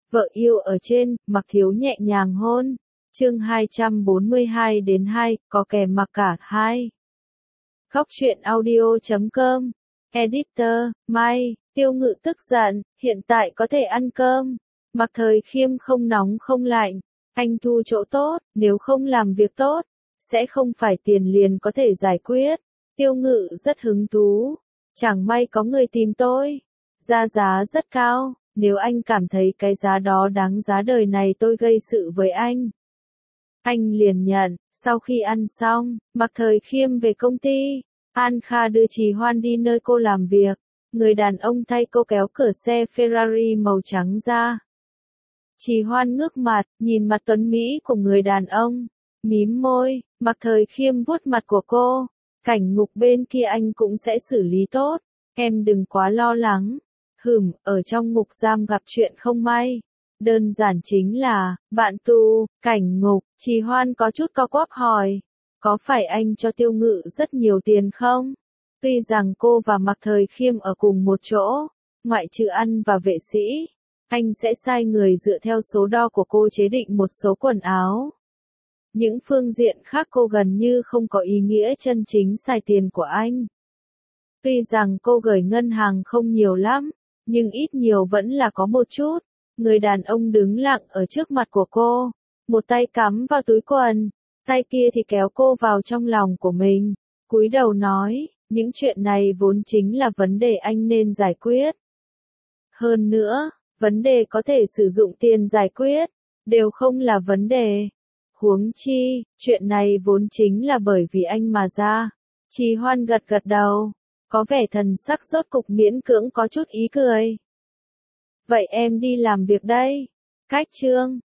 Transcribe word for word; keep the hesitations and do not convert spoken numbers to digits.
Vợ yêu ở trên, Mặc Thiếu nhẹ nhàng hôn. Chương hai trăm bốn mươi hai đến hai, có kèm mặc cả hai. Khóc chuyện audio chấm com. Editor, Mai, Tiêu Ngự tức giận, hiện tại có thể ăn cơm. Mặc Thời Khiêm không nóng không lạnh. Anh thu chỗ tốt, nếu không làm việc tốt, sẽ không phải tiền liền có thể giải quyết. Tiêu Ngự rất hứng thú. Chẳng may có người tìm tôi. Ra giá rất cao, nếu anh cảm thấy cái giá đó đáng giá đời này tôi gây sự với anh. Anh liền nhận, sau khi ăn xong, Mặc Thời Khiêm về công ty. An Kha đưa Trì Hoan đi nơi cô làm việc. Người đàn ông thay cô kéo cửa xe Ferrari màu trắng ra. Trì Hoan ngước mặt, nhìn mặt tuấn mỹ của người đàn ông. Mím môi, Mặc Thời Khiêm vuốt mặt của cô. Cảnh ngục bên kia anh cũng sẽ xử lý tốt. Em đừng quá lo lắng. Hừm, ở trong ngục giam gặp chuyện không may. Đơn giản chính là, bạn tù, cảnh ngục. Trì Hoan có chút co quắp hỏi. Có phải anh cho Tiêu Ngự rất nhiều tiền không? Tuy rằng cô và Mặc Thời Khiêm ở cùng một chỗ, ngoại trừ ăn và vệ sĩ, anh sẽ sai người dựa theo số đo của cô chế định một số quần áo. Những phương diện khác cô gần như không có ý nghĩa chân chính xài tiền của anh. Tuy rằng cô gửi ngân hàng không nhiều lắm, nhưng ít nhiều vẫn là có một chút. Người đàn ông đứng lặng ở trước mặt của cô, một tay cắm vào túi quần, tay kia thì kéo cô vào trong lòng của mình, cúi đầu nói, những chuyện này vốn chính là vấn đề anh nên giải quyết. Hơn nữa, vấn đề có thể sử dụng tiền giải quyết, đều không là vấn đề. Huống chi, chuyện này vốn chính là bởi vì anh mà ra. Trì Hoan gật gật đầu, có vẻ thần sắc rốt cục miễn cưỡng có chút ý cười. Vậy em đi làm việc đây. Cách chương